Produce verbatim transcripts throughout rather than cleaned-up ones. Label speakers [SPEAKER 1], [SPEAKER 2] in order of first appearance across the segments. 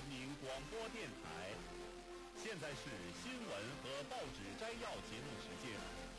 [SPEAKER 1] 民广播电台。现在是新闻和报纸摘要节目时间。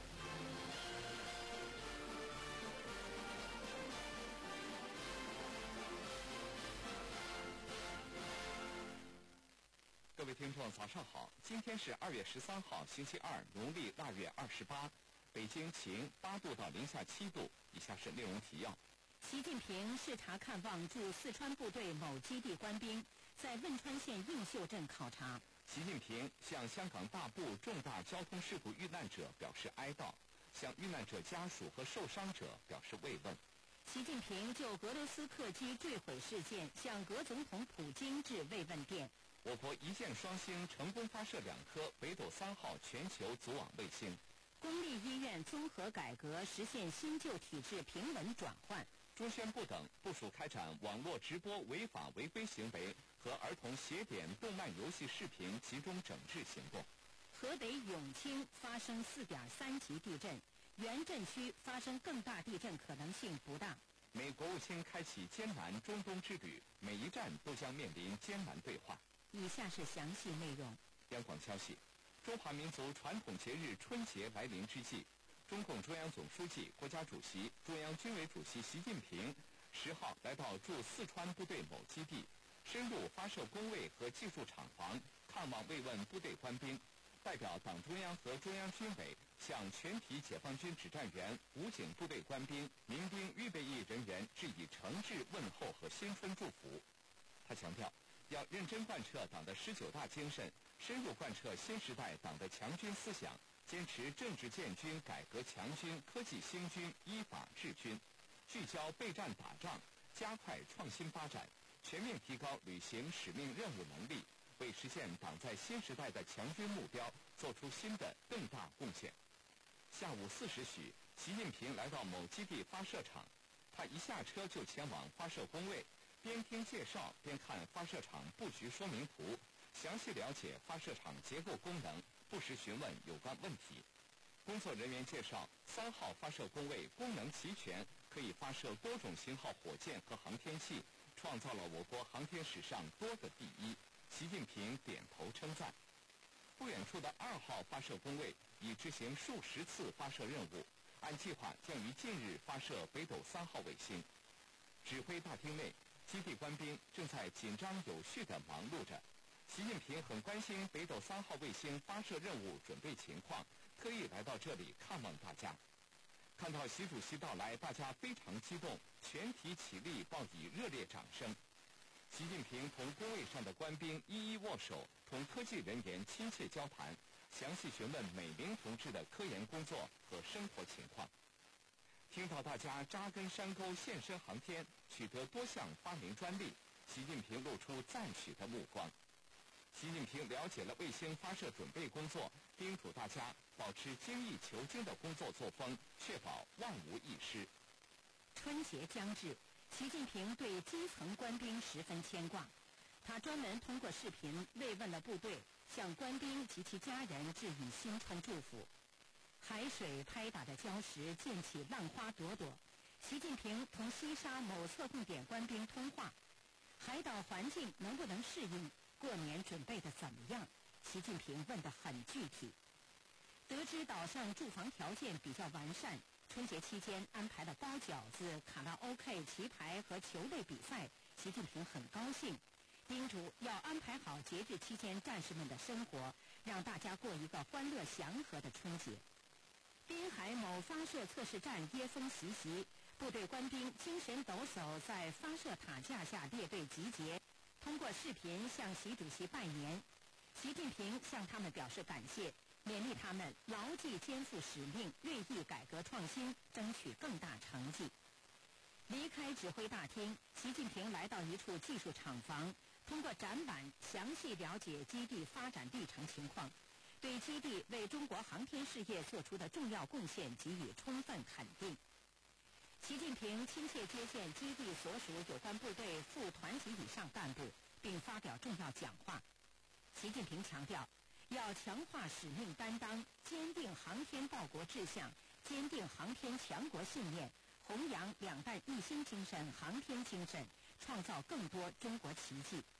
[SPEAKER 2] 各位听众，早上好！今天是二月十三号，星期二，农历腊月二十八。北京晴，八度到零下七度。以下是内容提要。
[SPEAKER 3] 习近平视察看望驻四川部队某基地官兵，在汶川县映秀镇考察。
[SPEAKER 2] 习近平向香港大埔重大交通事故遇难者表示哀悼，向遇难者家属和受伤者表示慰问。
[SPEAKER 3] 习近平就俄罗斯客机坠毁事件向俄总统普京致慰问电。
[SPEAKER 2] 我国一箭双星成功发射两颗北斗三号全球组网卫星。
[SPEAKER 3] 公立医院综合改革实现新旧体制平稳转换。
[SPEAKER 2] 中宣部等部署开展网络直播违法违规行为和儿童邪典动漫游戏视频集中整治行动。
[SPEAKER 3] 河北永清发生 四点三 级地震，原震区发生更大地震可能性不大。
[SPEAKER 2] 美国务卿开启艰难中东之旅，每一站都将面临艰难对话。
[SPEAKER 3] 以下是详细内容。
[SPEAKER 2] 央广消息，中华民族传统节日春节来临之际，中共中央总书记、国家主席、中央军委主席习近平十号来到驻四川部队某基地，深入发射工位和技术厂房，看望慰问部队官兵，代表党中央和中央军委向全体解放军指战员、武警部队官兵、民兵预备役人员致以诚挚问候和新春祝福。他强调，要认真贯彻党的十九大精神，深入贯彻新时代党的强军思想，坚持政治建军、改革强军、科技兴军、依法治军，聚焦备战打仗，加快创新发展，全面提高履行使命任务能力，为实现党在新时代的强军目标做出新的更大贡献。下午四时许，习近平来到某基地发射场，他一下车就前往发射工位，边听介绍边看发射场布局说明图，详细了解发射场结构功能，不时询问有关问题。工作人员介绍，三号发射工位功能齐全，可以发射多种型号火箭和航天器，创造了我国航天史上多个第一。习近平点头称赞。不远处的二号发射工位已执行数十次发射任务，按计划将于近日发射北斗三号卫星。指挥大厅内，基地官兵正在紧张有序地忙碌着。习近平很关心北斗三号卫星发射任务准备情况，特意来到这里看望大家。看到习主席到来，大家非常激动，全体起立报以热烈掌声。习近平同工位上的官兵一一握手，同科技人员亲切交谈，详细询问每名同志的科研工作和生活情况。听到大家扎根山沟、献身航天，取得多项发明专利，习近平露出赞许的目光。习近平了解了卫星发射准备工作，叮嘱大家保持精益求精的工作作风，确保万无一失。
[SPEAKER 3] 春节将至，习近平对基层官兵十分牵挂，他专门通过视频慰问了部队，向官兵及其家人致以新春祝福。海水拍打着礁石，溅起浪花朵朵。习近平同西沙某测控点官兵通话，海岛环境能不能适应？过年准备的怎么样？习近平问得很具体。得知岛上住房条件比较完善，春节期间安排了包饺子、卡拉 OK、棋牌和球类比赛，习近平很高兴，叮嘱要安排好节日期间战士们的生活，让大家过一个欢乐祥和的春节。滨海某发射测试站椰风习习，部队官兵精神抖擞，在发射塔架下列队集结，通过视频向习主席拜年。习近平向他们表示感谢，勉励他们牢记肩负使命，锐意改革创新，争取更大成绩。离开指挥大厅，习近平来到一处技术厂房，通过展板详细了解基地发展历程情况，对基地为中国航天事业做出的重要贡献给予充分肯定。习近平亲切接见基地所属有关部队副团级以上干部，并发表重要讲话。习近平强调，要强化使命担当，坚定航天报国志向，坚定航天强国信念，弘扬两弹一星精神、航天精神，创造更多中国奇迹。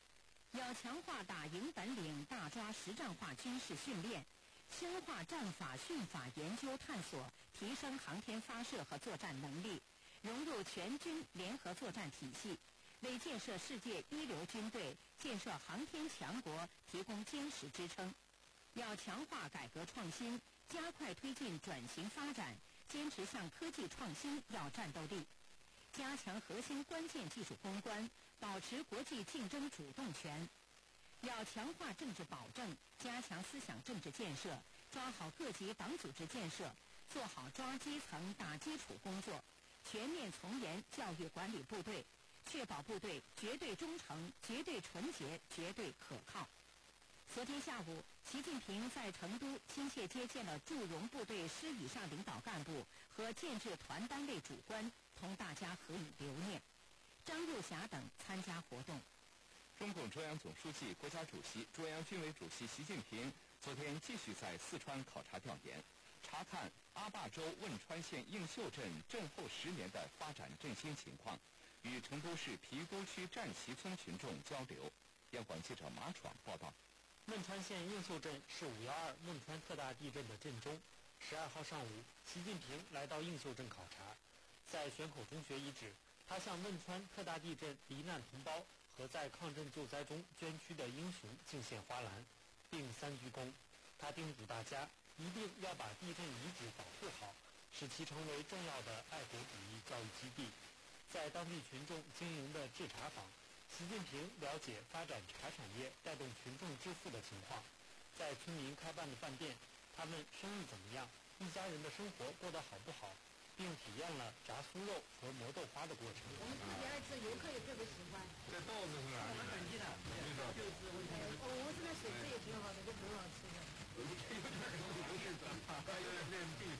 [SPEAKER 3] 要强化打赢本领，大抓实战化军事训练，深化战法训法研究探索，提升航天发射和作战能力，融入全军联合作战体系，为建设世界一流军队、建设航天强国提供坚实支撑。要强化改革创新，加快推进转型发展，坚持向科技创新要战斗力，加强核心关键技术攻关，保持国际竞争主动权。要强化政治保证，加强思想政治建设，抓好各级党组织建设，做好抓基层打基础工作，全面从严教育管理部队，确保部队绝对忠诚、绝对纯洁、绝对可靠。昨天下午，习近平在成都亲切接见了驻容部队师以上领导干部和建制团单位主官，同大家合影留念。张幼霞等参加活动。
[SPEAKER 2] 中共中央总书记、国家主席、中央军委主席习近平昨天继续在四川考察调研，查看阿坝州汶川县映秀镇震后十年的发展振兴情况，与成都市皮沟区战旗村群众交流。央广记者马闯报道。
[SPEAKER 4] 汶川县映秀镇是五幺二汶川特大地震的震中。十二号上午，习近平来到映秀镇考察，在选口中学遗址，他向汶川特大地震罹难同胞和在抗震救灾中捐躯的英雄敬献花篮，并三鞠躬。他叮嘱大家一定要把地震遗址保护好，使其成为重要的爱国主义教育基地。在当地群众经营的制茶坊，习近平了解发展茶产业带动群众致富的情况。在村民开办的饭店，他们生意怎么样，一家人的生活过得好不好，并体验了炸酥肉和磨豆花的过程。
[SPEAKER 5] 我们自己爱吃，游客也特别喜欢。
[SPEAKER 6] 这豆子是哪儿的？
[SPEAKER 5] 本地的，就是我们这边水质也挺好的，都挺好吃的。
[SPEAKER 6] 有点不是的，还有点弟弟。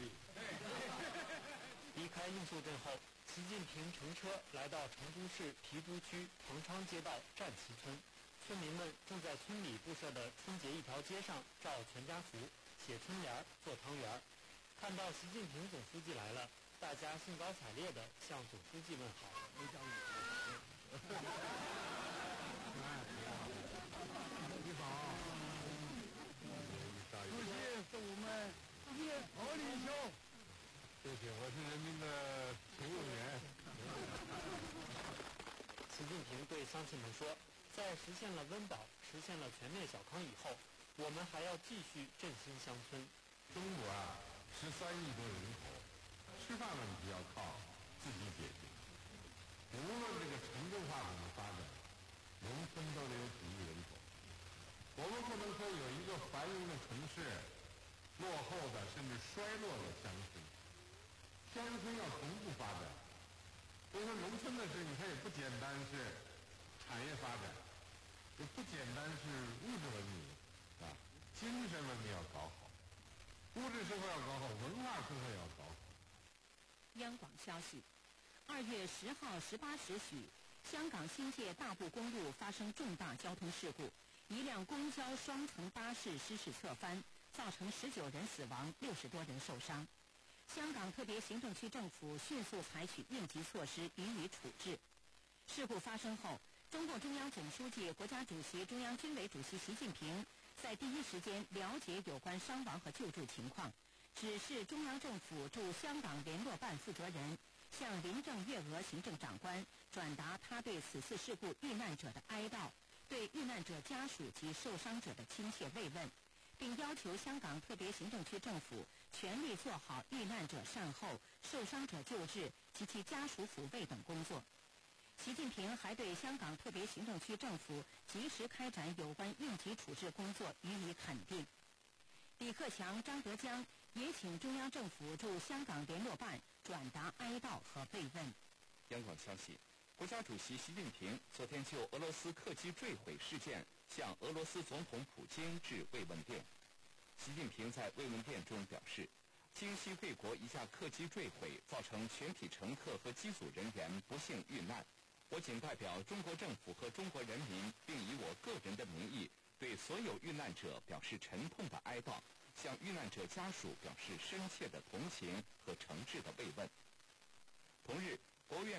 [SPEAKER 4] 离开映秀镇后，习近平乘车来到成都市皮都区彭昌街道战旗村，村民们正在村里布设的春节一条街上照全家福、写春联、做汤圆。看到习近平总书记来了，大家兴高采烈地向总书记问好。
[SPEAKER 6] 没讲你。你好，主席是我们好领袖。谢谢，我是人民的朋友员。
[SPEAKER 4] 习近平对乡亲们说，在实现了温饱、实现了全面小康以后，我们还要继续振兴乡村。
[SPEAKER 6] 中国啊，十三亿多人口，吃饭问题要靠自己解决。无论这个城镇化怎么发展，农村都得有几亿人口。我们不能说有一个繁荣的城市，落后的甚至衰落的乡村。乡村要同步发展。所以说，农村的事，你看也不简单是产业发展，也不简单是物质文明啊，精神文明要搞好，物质生活要搞好，文化生活要搞好。
[SPEAKER 3] 央广消息，二月十号十八时许，香港新界大埔公路发生重大交通事故，一辆公交双层巴士失事侧翻，造成十九人死亡，六十多人受伤。香港特别行政区政府迅速采取应急措施予以处置。事故发生后，中共中央总书记、国家主席、中央军委主席习近平在第一时间了解有关伤亡和救助情况，指示中央政府驻香港联络办负责人向林郑月娥行政长官转达他对此次事故遇难者的哀悼，对遇难者家属及受伤者的亲切慰问，并要求香港特别行政区政府全力做好遇难者善后、受伤者救治及其家属抚慰等工作。习近平还对香港特别行政区政府及时开展有关应急处置工作予以肯定。李克强、张德江也请中央政府驻香港联络办转达哀悼和慰问。
[SPEAKER 2] 央广消息，国家主席习近平昨天就俄罗斯客机坠毁事件向俄罗斯总统普京致慰问电。习近平在慰问电中表示，京西贵国一架客机坠毁，造成全体乘客和机组人员不幸遇难。我谨代表中国政府和中国人民，并以我个人的名义，对所有遇难者表示沉痛的哀悼，向遇难者家属表示深切的同情和诚挚的慰问。同日，国务院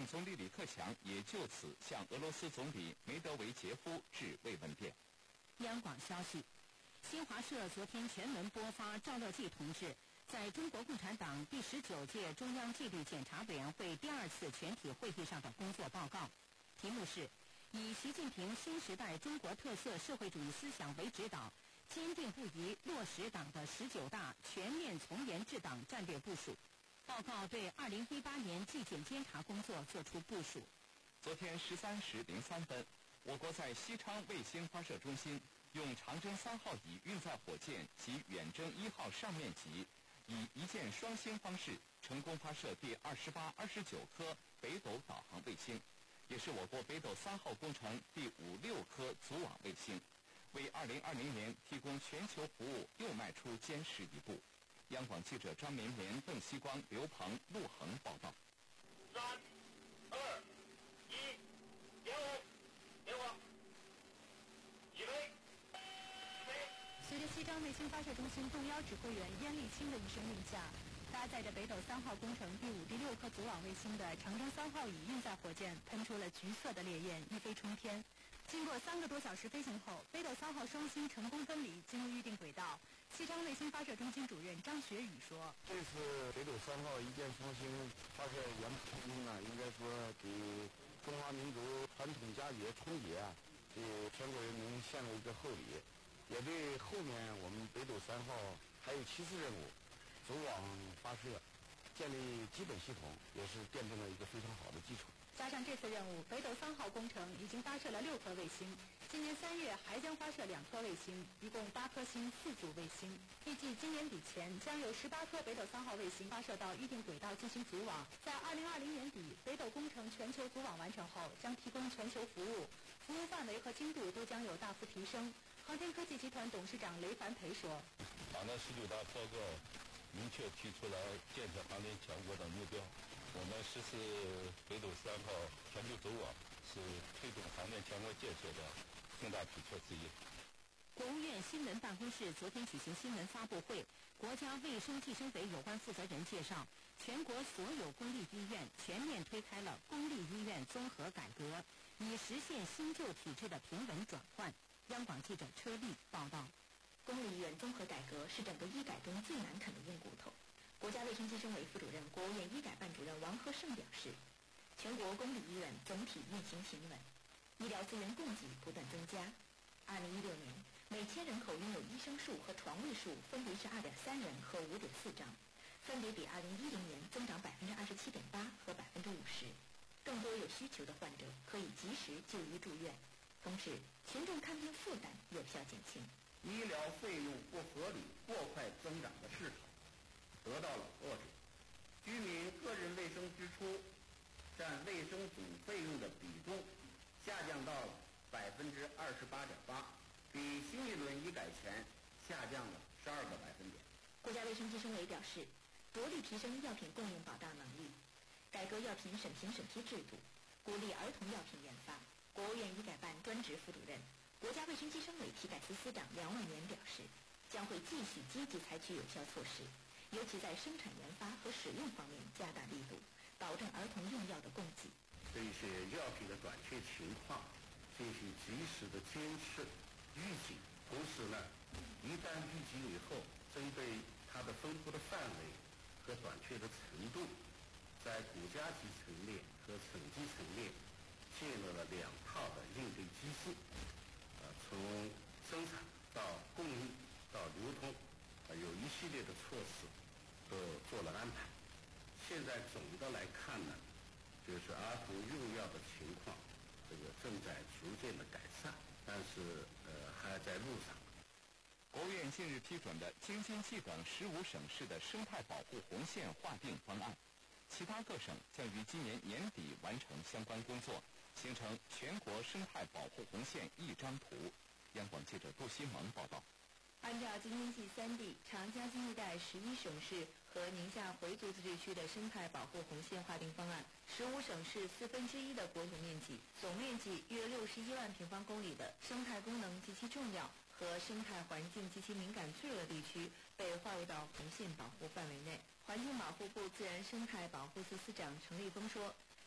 [SPEAKER 2] 总总理李克强也就此向俄罗斯总理梅德韦杰夫致慰问电。
[SPEAKER 3] 央广消息，新华社昨天全文播发赵乐际同志在中国共产党第十九届中央纪律检查委员会第二次全体会议上的工作报告，题目是以习近平新时代中国特色社会主义思想为指导，坚定不移落实党的十九大全面从严治党战略部署。报告对二零一八年纪检监察工作作出部署。
[SPEAKER 2] 昨天十三时零三分，我国在西昌卫星发射中心用长征三号乙运载火箭及远征一号上面级，以一箭双星方式成功发射第二十八、二十九颗北斗导航卫星，也是我国北斗三号工程第五六颗组网卫星，为二零二零年提供全球服务又迈出坚实一步。央广记者张绵绵、邓希光、刘鹏、陆恒报道。
[SPEAKER 1] 三、二、一，点火！点火！起飞！
[SPEAKER 5] 随着西昌卫星发射中心动幺指挥员燕立清的一声令下，搭载着北斗三号工程第五、第六颗组网卫星的长征三号乙运载火箭喷出了橘色的烈焰，一飞冲天。经过三个多小时飞行后，北斗三号双星成功分离，进入预定轨道。西昌卫星发射中心主任张学宇说：“
[SPEAKER 7] 这次北斗三号一箭双星发射圆满成功呢，应该说给中华民族传统佳节春节啊，给全国人民献了一个厚礼，也对后面我们北斗三号还有七次任务组网发射建立基本系统，也是奠定了一个非常好的基础。”
[SPEAKER 5] 加上这次任务，北斗三号工程已经发射了六颗卫星，今年三月还将发射两颗卫星，一共八颗星，四组卫星。预计今年底前将有十八颗北斗三号卫星发射到预定轨道进行组网。在二零二零年底，北斗工程全球组网完成后，将提供全球服务，服务范围和精度都将有大幅提升。航天科技集团董事长雷凡培说：“
[SPEAKER 8] 党的十九大报告明确提出了建设航天强国的目标。我们实施北斗三号全球组网是推动航天强国建设的重大举措之一。”
[SPEAKER 3] 国务院新闻办公室昨天举行新闻发布会，国家卫生计生委有关负责人介绍，全国所有公立医院全面推开了公立医院综合改革，以实现新旧体制的平稳转换。央广记者车丽报道。
[SPEAKER 9] 公立医院综合改革是整个医改中最难啃的硬骨头。国家卫生计生委副主任、国务院医改办主任王和胜表示，全国公立医院总体运行平稳，医疗资源供给不断增加。二零一六年，每千人口拥有医生数和床位数分别是二点三人和五点四张，分别比二零一零年增长百分之二十七点八和百分之五十。更多有需求的患者可以及时就医住院，同时群众看病负担有效减轻。
[SPEAKER 10] 医疗费用不合理、过快增长的市场得到了遏制，居民个人卫生支出占卫生总费用的比重下降到了百分之二十八点八，比新一轮医改前下降了十二个百分点。
[SPEAKER 9] 国家卫生计生委表示，着力提升药品供应保障能力，改革药品审评审批制度，鼓励儿童药品研发。国务院医改办专职副主任、国家卫生计生委体改司司长梁万年表示，将会继续积极采取有效措施，尤其在生产研发和使用方面加大力度，保证儿童用药的供给。
[SPEAKER 10] 对一些药品的短缺情况进行及时的监测、预警，同时呢，一旦预警以后，针对它的分布的范围和短缺的程度，在国家级层面和省级层面建立了两套的应对机制，呃，从生产到供应到流通，呃，有一系列的措施都做了安排。现在总的来看呢，就是儿童用药的情况，这个正在逐渐的改善，但是呃还在路上。
[SPEAKER 2] 国务院近日批准的京津冀等十五省市的生态保护红线划定方案，其他各省将于今年年底完成相关工作，形成全国生态保护红线一张图。央广记者杜西蒙报道。
[SPEAKER 9] 按照京津冀三地、长江经济带十一省市和宁夏回族自治区的生态保护红线划定方案，十五省市四分之一的国土面积，总面积约六十一万平方公里的生态功能极其重要和生态环境极其敏感脆弱的地区被划入到红线保护范围内。环境保护部自然生态保护司司长程立峰说，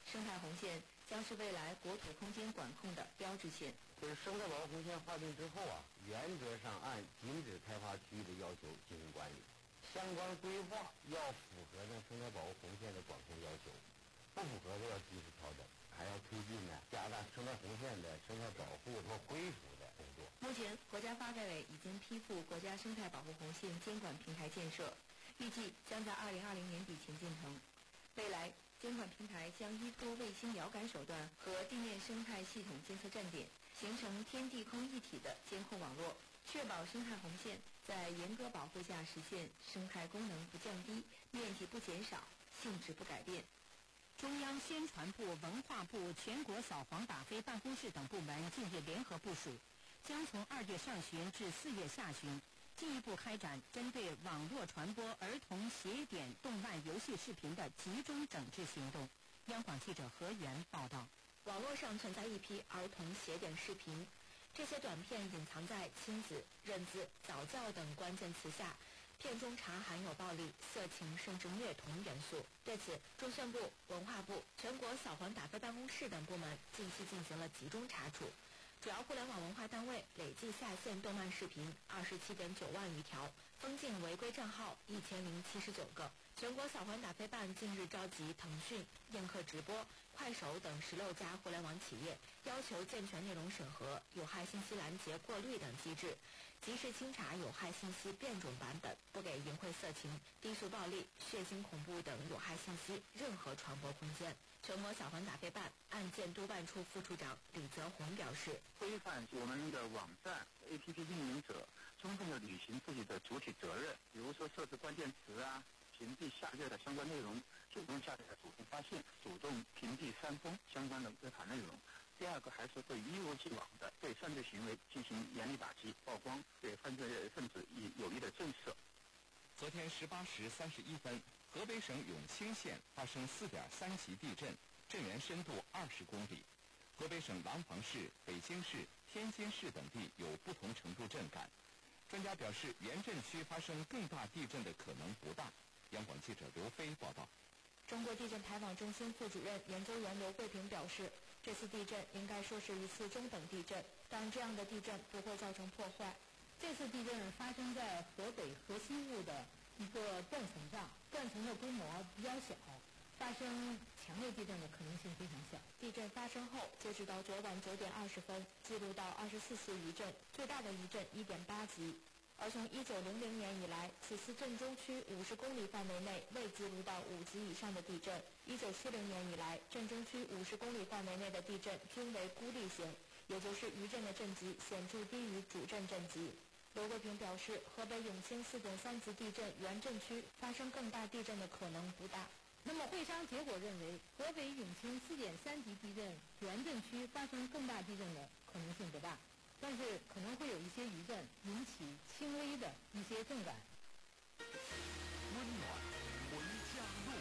[SPEAKER 9] 生态红线将是未来国土空间管控的标志线。
[SPEAKER 7] 就是生态保护红线划定之后啊，原则上按禁止开发区域的要求进行管理，相关规划要符合呢生态保护红线的管控要求，不符合的要及时调整，还要推进呢加大生态红线的生态保护和恢复的工作。
[SPEAKER 9] 目前，国家发改委已经批复国家生态保护红线监管平台建设，预计将在二零二零年底前建成。未来，监管平台将依托卫星遥感手段和地面生态系统监测站点，形成天地空一体的监控网络，确保生态红线在严格保护下实现生态功能不降低、面积不减少、性质不改变。
[SPEAKER 3] 中央宣传部、文化部、全国扫黄打非办公室等部门近日联合部署，将从二月上旬至四月下旬，进一步开展针对网络传播儿童邪典动漫游戏视频的集中整治行动。央广记者何源报道。
[SPEAKER 9] 网络上存在一批儿童邪典视频，这些短片隐藏在亲子、认字、早教等关键词下，片中查含有暴力、色情甚至虐童元素。对此，中宣部、文化部、全国扫黄打非办公室等部门近期进行了集中查处，主要互联网文化单位累计下线动漫视频二十七点九万余条，封禁违规账号一千零七十九个。全国扫黄打非办近日召集腾讯、映客直播、快手等十六家互联网企业，要求健全内容审核、有害信息拦截过滤等机制，及时清查有害信息变种版本，不给淫秽色情、低俗暴力、血腥恐怖等有害信息任何传播空间。全国扫黄打非办案件督办处副处长李泽宏表示，
[SPEAKER 11] 规范我们的网站 A P P 运营者充分的履行自己的主体责任，比如说设置关键词啊，屏蔽下架的相关内容，主动下架、主动发现、主动屏蔽删封相关的违法内容。第二个还是会一如既往的对犯罪行为进行严厉打击、曝光，对犯罪分子以有益的震慑。
[SPEAKER 2] 昨天十八时三十一分，河北省永清县发生四点三级地震，震源深度二十公里。河北省廊坊市、北京市、天津市等地有不同程度震感。专家表示，原震区发生更大地震的可能不大。央广记者刘飞报道。
[SPEAKER 9] 中国地震台网中心副主任研究员刘慧平表示，这次地震应该说是一次中等地震，但这样的地震不会造成破坏。
[SPEAKER 5] 这次地震发生在河北核心物的一个断层上，断层的规模比较小，发生强烈地震的可能性非常小。
[SPEAKER 9] 地震发生后，截止到昨晚九点二十分，记录到二十四次余震，最大的余震一点八级。而从一九零零年以来，此次震中区五十公里范围内未记录到五级以上的地震。一九七零年以来，震中区五十公里范围内的地震均为孤立型，也就是余震的震级显著低于主震震级。刘桂平表示，河北永清四点三级地震原震区发生更大地震的可能不大。
[SPEAKER 5] 那么会商结果认为，河北永清四点三级地震原震区发生更大地震的可能性不大，但是可能会有一些余震引起轻微的一些震感。
[SPEAKER 1] 温暖回家路。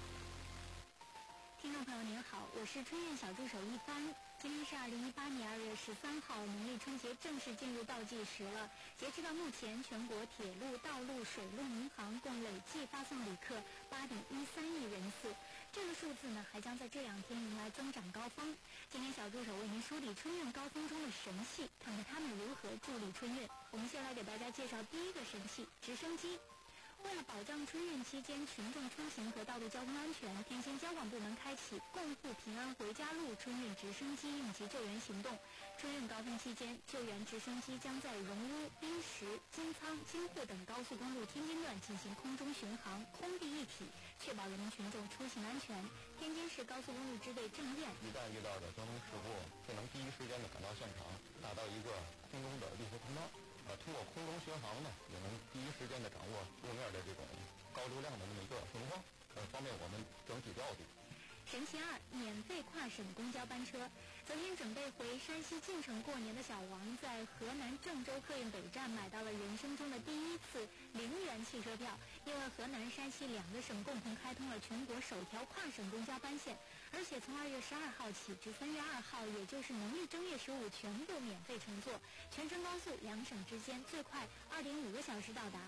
[SPEAKER 12] 听众朋友您好，我是春运小助手一帆。今天是二零一八年二月十三号，农历春节正式进入倒计时了。截止到目前，全国铁路、道路、水路、民航共累计发送旅客八点一三亿人次，这个数字呢还将在这两天迎来增长高峰。今天小助手为您梳理春运高峰中的神器，看看他们如何助力春运。我们先来给大家介绍第一个神器——直升机。为了保障春运期间群众出行和道路交通安全，天津交管部门开启“共赴平安回家路”春运直升机应急救援行动。春运高峰期间，救援直升机将在荣乌、滨石、金仓、京沪等高速公路天津段进行空中巡航，空地一体，确保人民群众出行安全。天津市高速公路支队郑燕：
[SPEAKER 13] 一旦遇到的交通事故，就能第一时间的赶到现场，达到一个空中的绿色通道。呃，通过空中巡航呢，也能第一时间的掌握路面的这种高流量的那么一个情况，呃，方便我们整体调度。
[SPEAKER 12] 神器二：免费跨省公交班车。昨天准备回山西晋城过年的小王，在河南郑州客运北站买到了人生中的第一次零元汽车票，因为河南、山西两个省共同开通了全国首条跨省公交班线，而且从二月十二号起至三月二号，也就是农历正月十五，全部免费乘坐，全程高速，两省之间最快二点五个小时到达。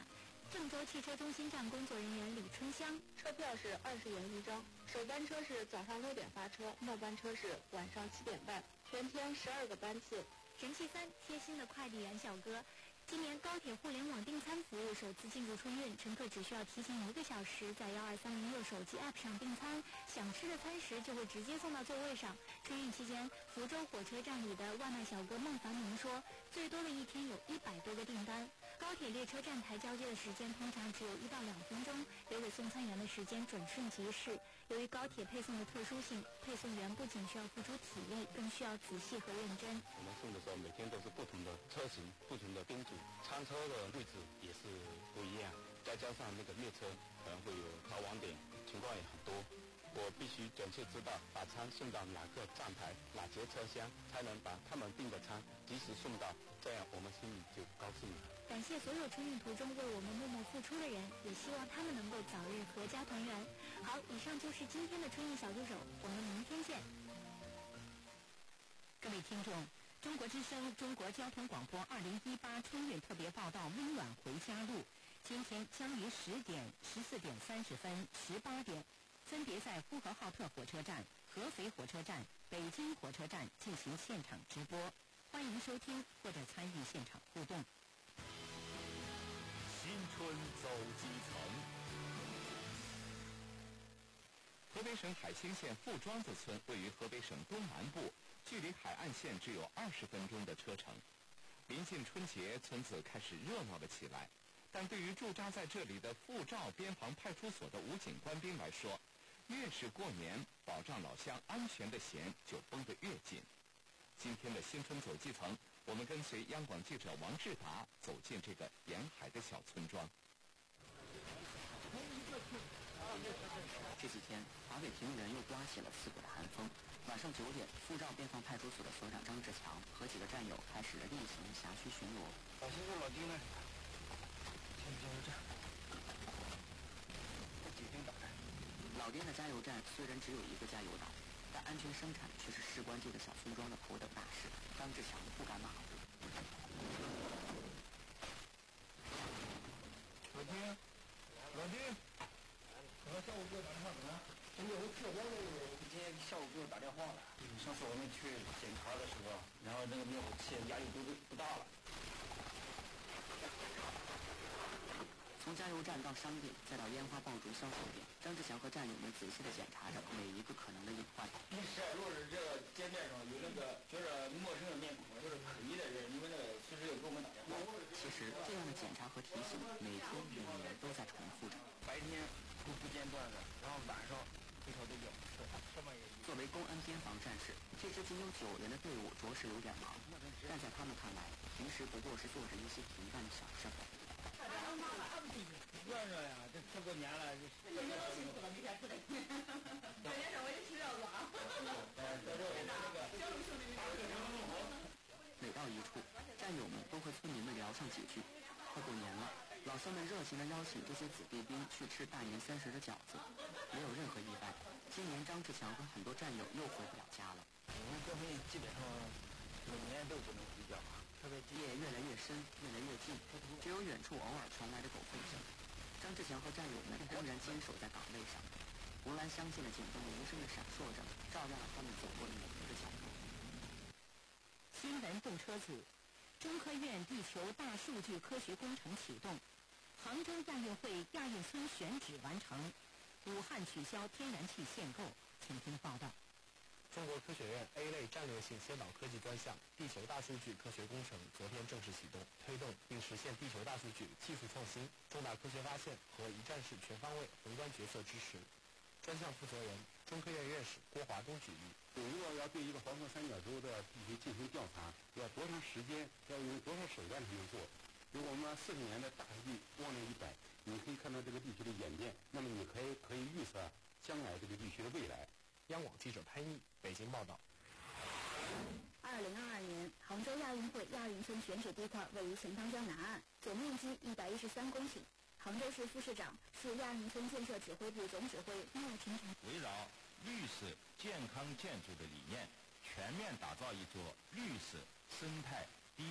[SPEAKER 12] 郑州汽车中心站工作人员李春香。
[SPEAKER 14] 车票是二十元一张，首班车是早上六点发车，末班车是晚上七点半，全天十二个班次。
[SPEAKER 12] 神器三，贴心的快递员小哥。今年高铁互联网订餐服务首次进入春运，乘客只需要提前一个小时在幺二三零六手机 App 上订餐，想吃的餐食就会直接送到座位上。春运期间，福州火车站里的外卖小哥孟凡明说，最多的一天有一百多个订单。高铁列车站台交接的时间通常只有一到两分钟，留给送餐员的时间转瞬即逝。由于高铁配送的特殊性，配送员不仅需要付出体力，更需要仔细和认真。
[SPEAKER 13] 我们送的时候每天都是不同的车型、不同的宾主，餐车的位置也是不一样，再加上那个列车可能会有逃亡点，情况也很多。我必须准确知道把餐送到哪个站台、哪节车厢，才能把他们订的餐及时送到，这样我们心里就高兴了。
[SPEAKER 12] 感谢所有春运途中为我们默默付出的人，也希望他们能够早日阖家团圆。好，以上就是今天的春运小助手，我们明天见。
[SPEAKER 3] 各位听众，中国之声中国交通广播二零一八春运特别报道《温暖回家路》，今天将于十点、十四点三十分、十八点，分别在呼和浩特火车站、合肥火车站、北京火车站进行现场直播，欢迎收听或者参与现场互动。
[SPEAKER 1] 新春走基层。
[SPEAKER 2] 河北省海清县傅庄子村位于河北省东南部，距离海岸线只有二十分钟的车程。临近春节，村子开始热闹了起来。但对于驻扎在这里的傅赵边防派出所的武警官兵来说，越是过年，保障老乡安全的弦就绷得越紧。今天的新春走基层，我们跟随央广记者王志达走进这个沿海的小村庄。
[SPEAKER 15] 这几天，华北平原又刮起了刺骨的寒风。晚上九点，傅赵边防派出所的所长张志强和几个战友开始了例行辖区巡逻。
[SPEAKER 7] 老师傅老丁呢？先加油站。几点打开？
[SPEAKER 15] 老丁的加油站虽然只有一个加油岛，但安全生产却是事关这个小村庄的头等大事。张志强不敢马虎。
[SPEAKER 7] 老丁，老丁，我下午给我打电话怎么样？今天我撤光了。今天下午给我打电话了。上次我们去检查的时候，然后那个灭火器压力都不大了。
[SPEAKER 15] 从加油站到商店，再到烟花爆竹销售点，张志强和战友们仔细地检查着每一个可能的隐患。
[SPEAKER 7] 平时如果是这个街面上有那个觉着陌生的面孔，或者可疑的人，因为那个随时有给我们打电话。
[SPEAKER 15] 其实这样的检查和提醒，每天每年都在重复着。
[SPEAKER 7] 白天不不间断的，然后晚上非常的有事，上面也。
[SPEAKER 15] 作为公安边防战士，这支仅有九人的队伍着实有点忙，但在他们看来，平时不过是做着一些平淡的小事。
[SPEAKER 7] 热热呀，这这过年了，这这辛苦了，明天不得。过年上我也吃料子啊。
[SPEAKER 15] 每到一处，战友们都和村民们聊上几句。快过年了，老乡们热情地邀请这些子弟兵去吃大年三十的饺子。没有任何意外，今年张志强和很多战友又回不了家了。
[SPEAKER 7] 我们这回基本上每年都不能回家。
[SPEAKER 15] 夜越来越深，越来越近，只有远处偶尔传来的狗吠声。张志强和战友们仍然坚守在岗位上，红蓝相间的警灯无声地闪烁着，照亮了他们走过的每一个角落。
[SPEAKER 3] 新闻动车组，中科院地球大数据科学工程启动，杭州亚运会亚运村选址完成，武汉取消天然气限购。请听报道。
[SPEAKER 16] 中国科学院 A 类战略性先导科技专项地球大数据科学工程昨天正式启动，推动并实现地球大数据技术创新、重大科学发现和一站式全方位宏观决策支持。专项负责人、中科院院士郭华东举例，
[SPEAKER 10] 如果要对一个黄河三角洲的地区进行调查，要多长时间，要用多少手段才能做？如果我们四十年的大数据往年一摆，你可以看到这个地区的演变，那么你可以可以预测将来这个地区的未来。
[SPEAKER 16] 央广记者潘毅北京报道。
[SPEAKER 12] 二零二二年杭州亚运会亚运村选址地块位于钱塘江南岸，总面积一百一十三公顷。杭州市副市长、市亚运村建设指挥部总指挥麦晨晨
[SPEAKER 8] 围绕绿色健康建筑的理念，全面打造一座绿色、生态、低碳、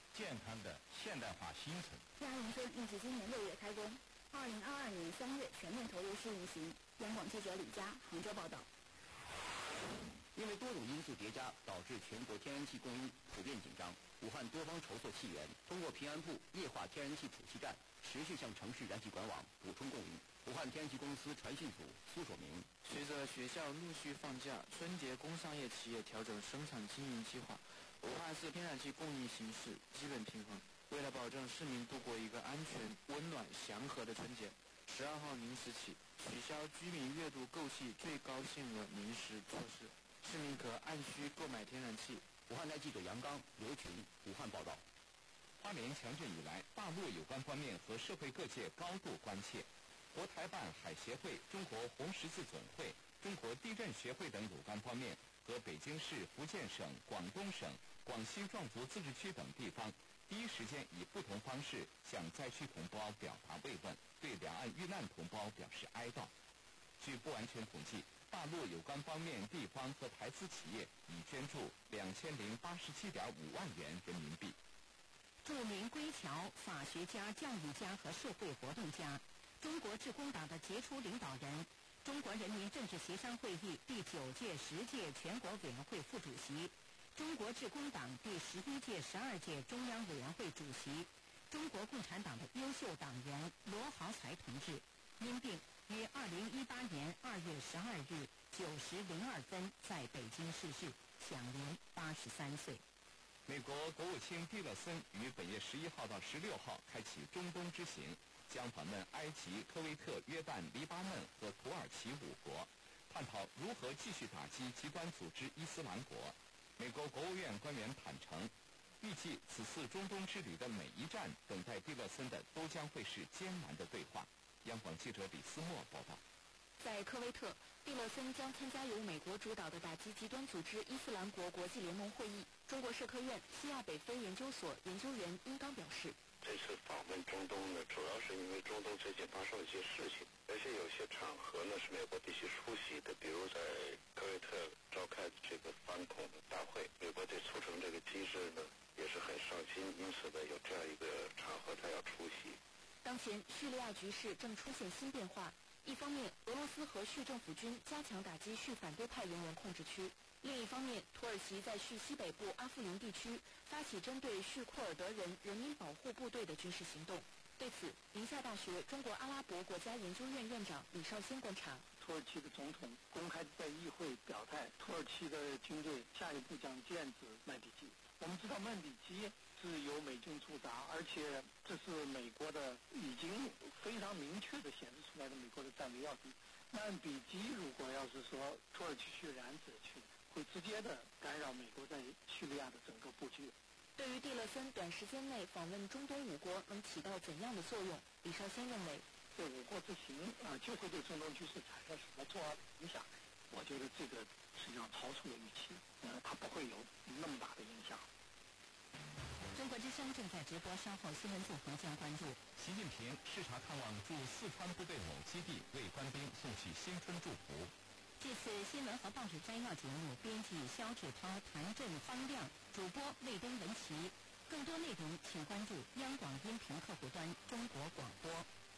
[SPEAKER 1] 健康的现代化新城。
[SPEAKER 9] 亚运村预计今年六月开工，二零二二年三月全面投入试运行。央广记者李佳杭州报道。
[SPEAKER 17] 因为多种因素叠加，导致全国天然气供应普遍紧张。武汉多方筹措气源，通过平安部液化天然气储气站，持续向城市燃气管网补充供应。武汉天然气公司传讯组苏守明：
[SPEAKER 18] 随着学校陆续放假，春节工商业企业调整生产经营计划，武汉市天然气供应形势基本平衡。为了保证市民度过一个安全、温暖、祥和的春节，十二号零时起取消居民月度购气最高限额临时措施，市民可按需购买天然气。
[SPEAKER 17] 武汉台记者杨刚、刘群，武汉报道。
[SPEAKER 2] 花莲强震以来，大陆有关方面和社会各界高度关切。国台办海协会、中国红十字总会、中国地震学会等有关方面和北京市、福建省、广东省、广西壮族自治区等地方，第一时间以不同方式向灾区同胞表达慰问，对两岸遇难同胞表示哀悼。据不完全统计，大陆有关方面、地方和台资企业已捐助两千零八十七点五万元人民币。
[SPEAKER 3] 著名归侨法学家、教育家和社会活动家，中国致公党的杰出领导人，中国人民政治协商会议第九届、十届全国委员会副主席，中国致公党第十一届、十二届中央委员会主席，中国共产党的优秀党员罗豪才同志，因病于二零一八年二月十二日九时零二分在北京逝世，享年八十三岁。
[SPEAKER 2] 美国国务卿蒂勒森于本月十一号到十六号开启中东之行，将访问埃及、科威特、约旦、黎巴嫩和土耳其五国，探讨如何继续打击极端组织伊斯兰国。美国国务院官员坦诚，预计此次中东之旅的每一站等待蒂勒森的都将会是艰难的对话。央广记者李思墨报道。
[SPEAKER 9] 在科威特，蒂勒森将参加由美国主导的打击极端组织伊斯兰国国际联盟会议。中国社科院西亚北非研究所研究员殷刚表示，
[SPEAKER 19] 这次访问中东呢，主要是因为中东最近发生了一些事情，而且有些场合呢是美国必须出席的，比如在科威特召开这个反恐的大会，美国对促成这个机制呢也是很上心，因此呢有这样一个场合他要出席。
[SPEAKER 9] 当前叙利亚局势正出现新变化，一方面俄罗斯和叙政府军加强打击叙反对派人员控制区，另一方面土耳其在叙西北部阿夫林地区发起针对叙库尔德人人民保护部队的军事行动。对此，宁夏大学中国阿拉伯国家研究院院长李少先观察，
[SPEAKER 11] 土耳其的总统公开在议会表态，土耳其的军队下一步将剑指曼比基。我们知道曼比基是由美军驻扎，而且这是美国的已经非常明确的显示出来的美国的战略要地。曼比基如果要是说土耳其去染指去，会直接的干扰美国在叙利亚的整个布局。
[SPEAKER 9] 对于蒂勒森短时间内访问中东五国能起到怎样的作用，李少先认为，
[SPEAKER 11] 这五国之行啊、呃，就会对中东局势产生什么重要的影响？我觉得这个实际上超出了预期，呃，它不会有那么大的影响。
[SPEAKER 3] 中国之声正在直播，稍后新闻纵横将关注。
[SPEAKER 2] 习近平视察看望驻四川部队某基地，为官兵送去新春祝福。
[SPEAKER 3] 这次新闻和报纸摘要节目，编辑肖志涛、谭震、方亮，主播魏登文琪。更多内容请关注央广音频客户端中国广播。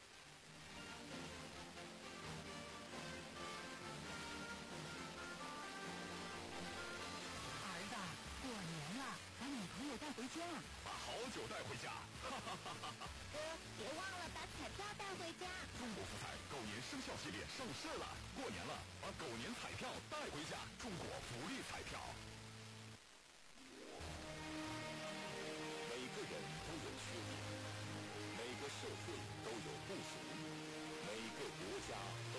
[SPEAKER 3] 儿子，过年了，把女朋友带回家，
[SPEAKER 1] 把好酒带回家，哈哈哈哈哈！
[SPEAKER 12] 哥，别忘了把彩票带回家。
[SPEAKER 1] 中国福彩狗年生肖系列上市了，过年了，把狗年彩票带回家，中国福利彩票。
[SPEAKER 17] 每个人都有缺点，每个社会都有不足，每个国家